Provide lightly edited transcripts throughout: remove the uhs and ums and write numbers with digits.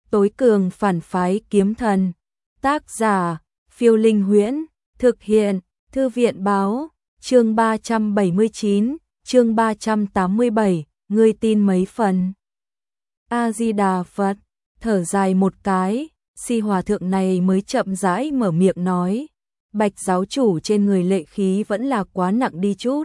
Tối cường phản phái kiếm thần. Tác giả, Phiêu Linh Huyễn. Thực hiện, Thư viện báo. Chương 379, chương 387, ngươi tin mấy phần? A-di-đà Phật, thở dài một cái, Si hòa thượng này mới chậm rãi mở miệng nói. Bạch giáo chủ trên người lệ khí vẫn là quá nặng đi chút.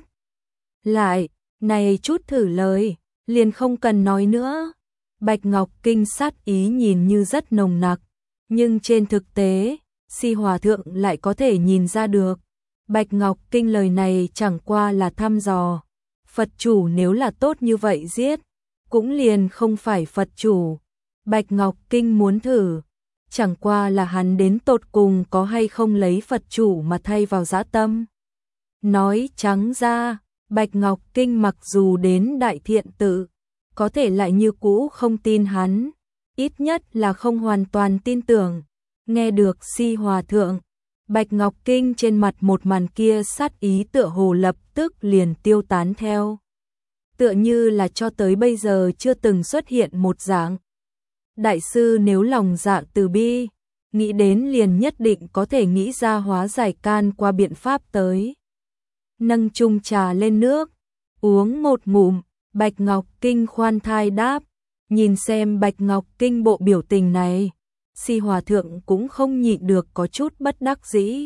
Lại, này chút thử lời, liền không cần nói nữa. Bạch Ngọc Kinh sát ý nhìn như rất nồng nặc, nhưng trên thực tế, Si hòa thượng lại có thể nhìn ra được. Bạch Ngọc Kinh lời này chẳng qua là thăm dò. Phật chủ nếu là tốt như vậy giết, cũng liền không phải Phật chủ. Bạch Ngọc Kinh muốn thử, chẳng qua là hắn đến tột cùng có hay không lấy Phật chủ mà thay vào dã tâm. Nói trắng ra, Bạch Ngọc Kinh mặc dù đến Đại Thiện Tự, có thể lại như cũ không tin hắn, ít nhất là không hoàn toàn tin tưởng. Nghe được Si hòa thượng, Bạch Ngọc Kinh trên mặt một màn kia sát ý tựa hồ lập tức liền tiêu tán theo. Tựa như là cho tới bây giờ chưa từng xuất hiện một dạng. Đại sư nếu lòng dạ từ bi, nghĩ đến liền nhất định có thể nghĩ ra hóa giải can qua biện pháp tới. Nâng chung trà lên nước, uống một ngụm, Bạch Ngọc Kinh khoan thai đáp, nhìn xem Bạch Ngọc Kinh bộ biểu tình này, Si hòa thượng cũng không nhịn được có chút bất đắc dĩ.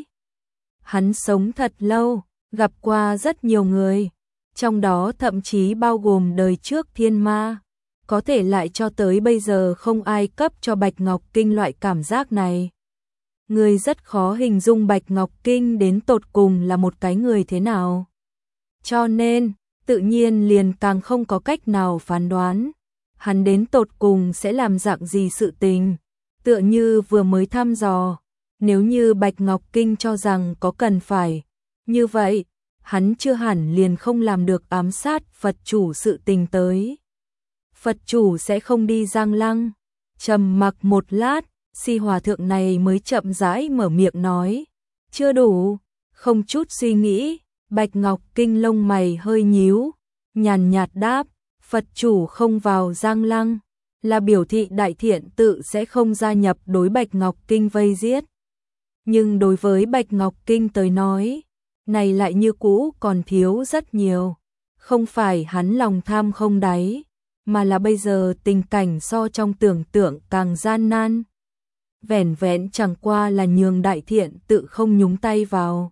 Hắn sống thật lâu, gặp qua rất nhiều người, trong đó thậm chí bao gồm đời trước thiên ma, có thể lại cho tới bây giờ không ai cấp cho Bạch Ngọc Kinh loại cảm giác này. Người rất khó hình dung Bạch Ngọc Kinh đến tột cùng là một cái người thế nào. Cho nên, tự nhiên liền càng không có cách nào phán đoán, hắn đến tột cùng sẽ làm dạng gì sự tình. Tựa như vừa mới thăm dò, nếu như Bạch Ngọc Kinh cho rằng có cần phải, như vậy, hắn chưa hẳn liền không làm được ám sát Phật chủ sự tình tới. Phật chủ sẽ không đi Giang Lăng. Trầm mặc một lát, Si hòa thượng này mới chậm rãi mở miệng nói. Chưa đủ, không chút suy nghĩ, Bạch Ngọc Kinh lông mày hơi nhíu, nhàn nhạt đáp, Phật chủ không vào Giang Lăng, là biểu thị Đại Thiện Tự sẽ không gia nhập đối Bạch Ngọc Kinh vây giết. Nhưng đối với Bạch Ngọc Kinh tới nói, này lại như cũ còn thiếu rất nhiều. Không phải hắn lòng tham không đáy, mà là bây giờ tình cảnh so trong tưởng tượng càng gian nan. Vẻn vẹn chẳng qua là nhường Đại Thiện Tự không nhúng tay vào.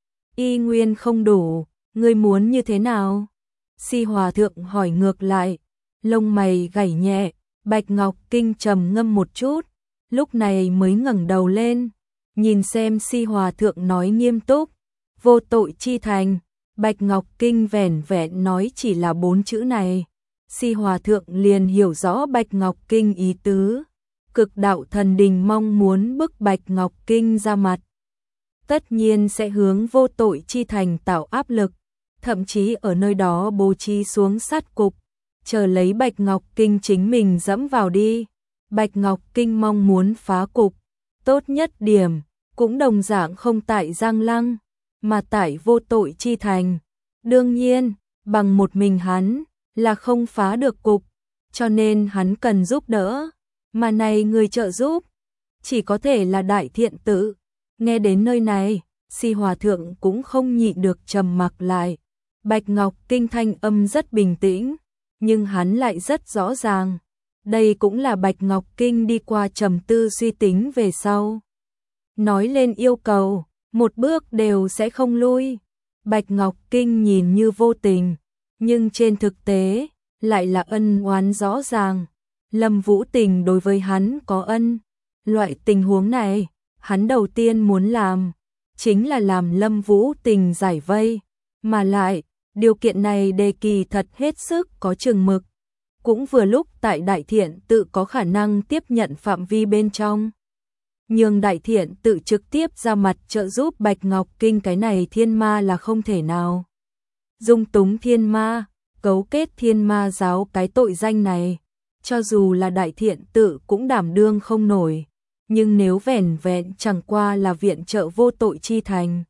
Y nguyên không đủ, ngươi muốn như thế nào? Si hòa thượng hỏi ngược lại, lông mày gảy nhẹ, Bạch Ngọc Kinh trầm ngâm một chút, lúc này mới ngẩng đầu lên, nhìn xem Si hòa thượng nói nghiêm túc, vô tội chi thành. Bạch Ngọc Kinh vẻn vẹn nói chỉ là 4 chữ này, Si hòa thượng liền hiểu rõ Bạch Ngọc Kinh ý tứ. Cực đạo thần đình mong muốn bức Bạch Ngọc Kinh ra mặt, tất nhiên sẽ hướng vô tội chi thành tạo áp lực, thậm chí ở nơi đó bố trí xuống sát cục, chờ lấy Bạch Ngọc Kinh chính mình dẫm vào đi. Bạch Ngọc Kinh mong muốn phá cục, tốt nhất điểm, cũng đồng dạng không tại Giang Lăng, mà tại vô tội chi thành. Đương nhiên, bằng một mình hắn, là không phá được cục, cho nên hắn cần giúp đỡ, mà này người trợ giúp, chỉ có thể là Đại Thiện Tự. Nghe đến nơi này, Si hòa thượng cũng không nhịn được trầm mặc lại. Bạch Ngọc Kinh thanh âm rất bình tĩnh, nhưng hắn lại rất rõ ràng. Đây cũng là Bạch Ngọc Kinh đi qua trầm tư suy tính về sau. Nói lên yêu cầu, một bước đều sẽ không lui. Bạch Ngọc Kinh nhìn như vô tình, nhưng trên thực tế, lại là ân oán rõ ràng. Lâm Vũ Tình đối với hắn có ân. Loại tình huống này, hắn đầu tiên muốn làm, chính là làm Lâm Vũ Tình giải vây. Mà lại, điều kiện này đề kỳ thật hết sức có chừng mực. Cũng vừa lúc tại Đại Thiện Tự có khả năng tiếp nhận phạm vi bên trong. Nhưng Đại Thiện Tự trực tiếp ra mặt trợ giúp Bạch Ngọc Kinh cái này thiên ma là không thể nào. Dung túng thiên ma, cấu kết thiên ma giáo cái tội danh này, cho dù là Đại Thiện Tự cũng đảm đương không nổi. Nhưng nếu vẻn vẹn chẳng qua là viện trợ vô tội chi thành,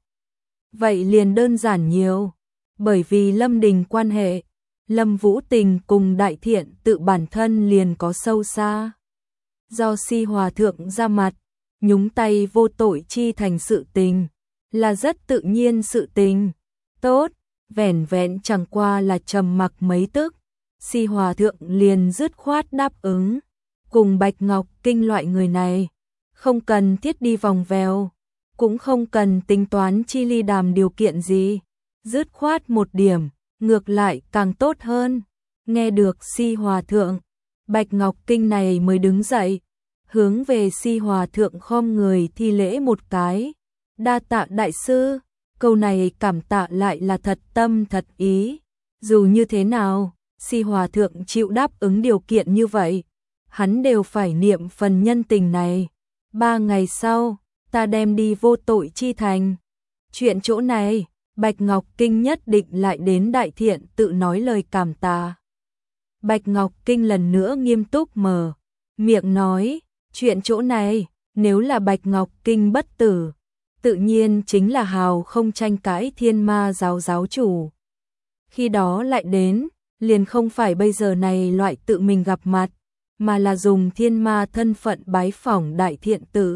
vậy liền đơn giản nhiều. Bởi vì Lâm Đình quan hệ, Lâm Vũ Tình cùng Đại Thiện Tự bản thân liền có sâu xa. do Si Hòa Thượng ra mặt, nhúng tay vô tội chi thành sự tình, là rất tự nhiên sự tình. Tốt, vẻn vẹn chẳng qua là trầm mặc mấy tức, Si Hòa Thượng liền dứt khoát đáp ứng. Cùng Bạch Ngọc Kinh loại người này, không cần thiết đi vòng vèo, cũng không cần tính toán chi ly đàm điều kiện gì, dứt khoát một điểm, ngược lại càng tốt hơn. Nghe được Si Hòa Thượng, Bạch Ngọc Kinh này mới đứng dậy, hướng về Si Hòa Thượng khom người thi lễ một cái. Đa tạ đại sư, câu này cảm tạ lại là thật tâm thật ý. Dù như thế nào, Si Hòa Thượng chịu đáp ứng điều kiện như vậy, hắn đều phải niệm phần nhân tình này. 3 ngày sau, ta đem đi vô tội chi thành. Chuyện chỗ này, Bạch Ngọc Kinh nhất định lại đến đại thiện tự nói lời cảm tạ. Bạch Ngọc Kinh lần nữa nghiêm túc mở miệng nói, chuyện chỗ này, nếu là Bạch Ngọc Kinh bất tử, tự nhiên chính là hào không tranh cãi Thiên Ma giáo giáo chủ. Khi đó lại đến, liền không phải bây giờ này loại tự mình gặp mặt, mà là dùng thiên ma thân phận bái phỏng đại thiện tự.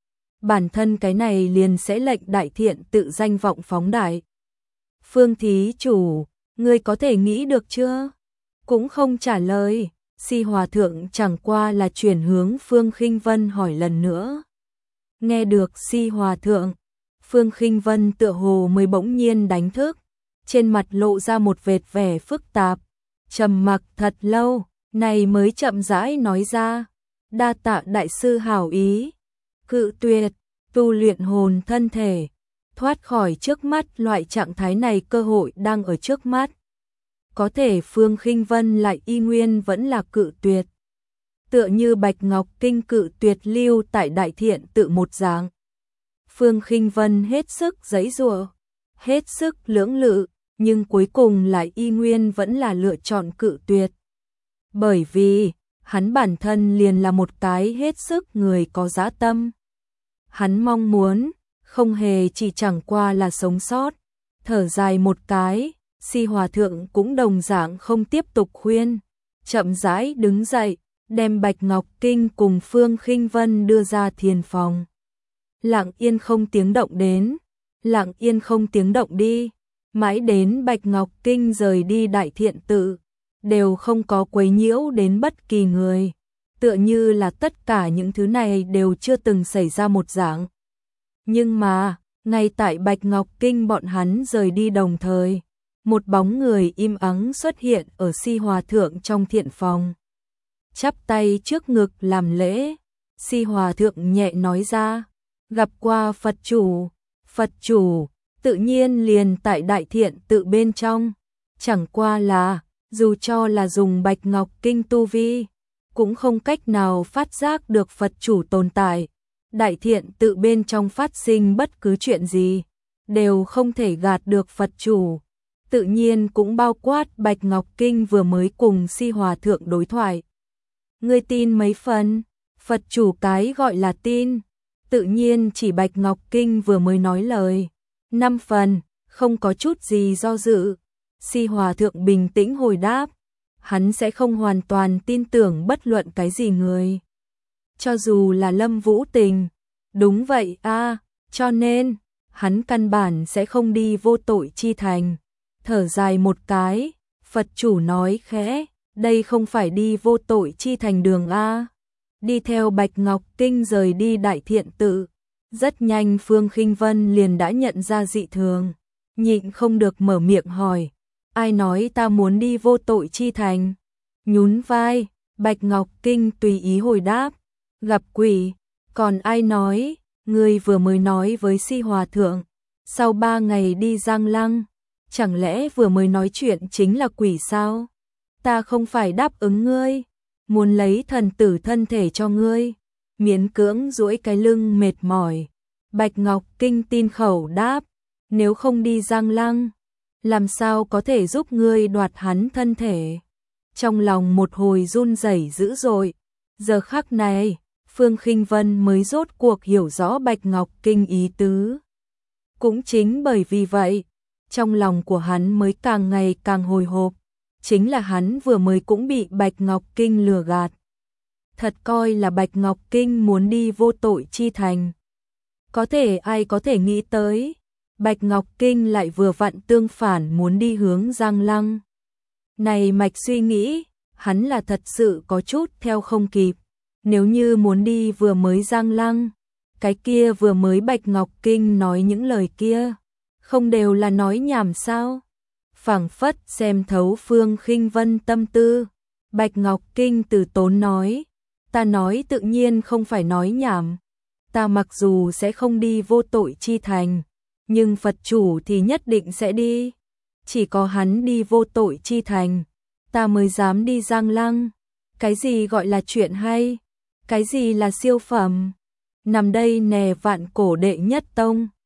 Bản thân cái này liền sẽ lệnh đại thiện tự danh vọng phóng đại. Phương thí chủ, ngươi có thể nghĩ được chưa? Cũng không trả lời, Si Hòa Thượng chẳng qua là chuyển hướng Phương Khinh Vân hỏi lần nữa. Nghe được Si Hòa Thượng, Phương Khinh Vân tựa hồ mới bỗng nhiên đánh thức, trên mặt lộ ra một vệt vẻ phức tạp, trầm mặc thật lâu, này mới chậm rãi nói ra, đa tạ đại sư hảo ý, cự tuyệt, tu luyện hồn thân thể, thoát khỏi trước mắt loại trạng thái này cơ hội đang ở trước mắt. Có thể Phương Khinh Vân lại y nguyên vẫn là cự tuyệt. Tựa như Bạch Ngọc Kinh cự tuyệt lưu tại đại thiện tự một dạng. Phương Khinh Vân hết sức giãy giụa, hết sức lưỡng lự, nhưng cuối cùng lại y nguyên vẫn là lựa chọn cự tuyệt. Bởi vì, hắn bản thân liền là một cái hết sức người có dã tâm. Hắn mong muốn, không hề chỉ chẳng qua là sống sót, thở dài một cái, Si Hòa Thượng cũng đồng dạng không tiếp tục khuyên, chậm rãi đứng dậy, đem Bạch Ngọc Kinh cùng Phương Khinh Vân đưa ra thiền phòng. Lặng yên không tiếng động đến, lặng yên không tiếng động đi, mãi đến Bạch Ngọc Kinh rời đi đại thiện tự, đều không có quấy nhiễu đến bất kỳ người, tựa như là tất cả những thứ này đều chưa từng xảy ra một dạng. Nhưng mà, ngay tại Bạch Ngọc Kinh bọn hắn rời đi đồng thời, một bóng người im ắng xuất hiện ở Si Hòa Thượng trong thiện phòng. Chắp tay trước ngực làm lễ, Si Hòa Thượng nhẹ nói ra, gặp qua Phật chủ, tự nhiên liền tại đại thiện tự bên trong, chẳng qua là, dù cho là dùng Bạch Ngọc Kinh tu vi, cũng không cách nào phát giác được Phật chủ tồn tại. Đại thiện tự bên trong phát sinh bất cứ chuyện gì, đều không thể gạt được Phật chủ. Tự nhiên cũng bao quát Bạch Ngọc Kinh vừa mới cùng Si Hòa Thượng đối thoại. Ngươi tin mấy phần? Phật chủ cái gọi là tin, tự nhiên chỉ Bạch Ngọc Kinh vừa mới nói lời. 5 phần, không có chút gì do dự. Si Hòa Thượng bình tĩnh hồi đáp, hắn sẽ không hoàn toàn tin tưởng bất luận cái gì người. Cho dù là Lâm Vũ Tình. Đúng vậy a, cho nên, hắn căn bản sẽ không đi vô tội chi thành. Thở dài một cái, Phật chủ nói khẽ, đây không phải đi vô tội chi thành đường a. Đi theo Bạch Ngọc Kinh rời đi đại thiện tự. Rất nhanh Phương Khinh Vân liền đã nhận ra dị thường, nhịn không được mở miệng hỏi, ai nói ta muốn đi vô tội chi thành? Nhún vai, Bạch Ngọc Kinh tùy ý hồi đáp, gặp quỷ, còn ai nói, ngươi vừa mới nói với Si Hòa Thượng, sau 3 ngày đi Giang Lăng, chẳng lẽ vừa mới nói chuyện chính là quỷ sao? Ta không phải đáp ứng ngươi, muốn lấy thần tử thân thể cho ngươi, miễn cưỡng duỗi cái lưng mệt mỏi. Bạch Ngọc Kinh tin khẩu đáp, nếu không đi Giang Lăng, làm sao có thể giúp ngươi đoạt hắn thân thể? Trong lòng một hồi run rẩy dữ dội, giờ khắc này, Phương Khinh Vân mới rốt cuộc hiểu rõ Bạch Ngọc Kinh ý tứ. Cũng chính bởi vì vậy, trong lòng của hắn mới càng ngày càng hồi hộp, chính là hắn vừa mới cũng bị Bạch Ngọc Kinh lừa gạt. thật coi là Bạch Ngọc Kinh muốn đi Vô Tội Chi Thành. Ai có thể nghĩ tới, Bạch Ngọc Kinh lại vừa vặn tương phản muốn đi hướng Giang Lăng. Này mạch suy nghĩ, hắn là thật sự có chút theo không kịp. Nếu như muốn đi vừa mới Giang Lăng, cái kia vừa mới Bạch Ngọc Kinh nói những lời kia, không đều là nói nhảm sao? Phảng phất xem thấu Phương Khinh Vân tâm tư, Bạch Ngọc Kinh từ tốn nói, ta nói tự nhiên không phải nói nhảm, ta mặc dù sẽ không đi Vô Tội Chi Thành, nhưng Phật chủ thì nhất định sẽ đi, chỉ có hắn đi Vô Tội Chi Thành, ta mới dám đi Giang Lăng. Cái gì gọi là chuyện hay? Cái gì là siêu phẩm? Nằm đây nè Vạn Cổ đệ nhất tông.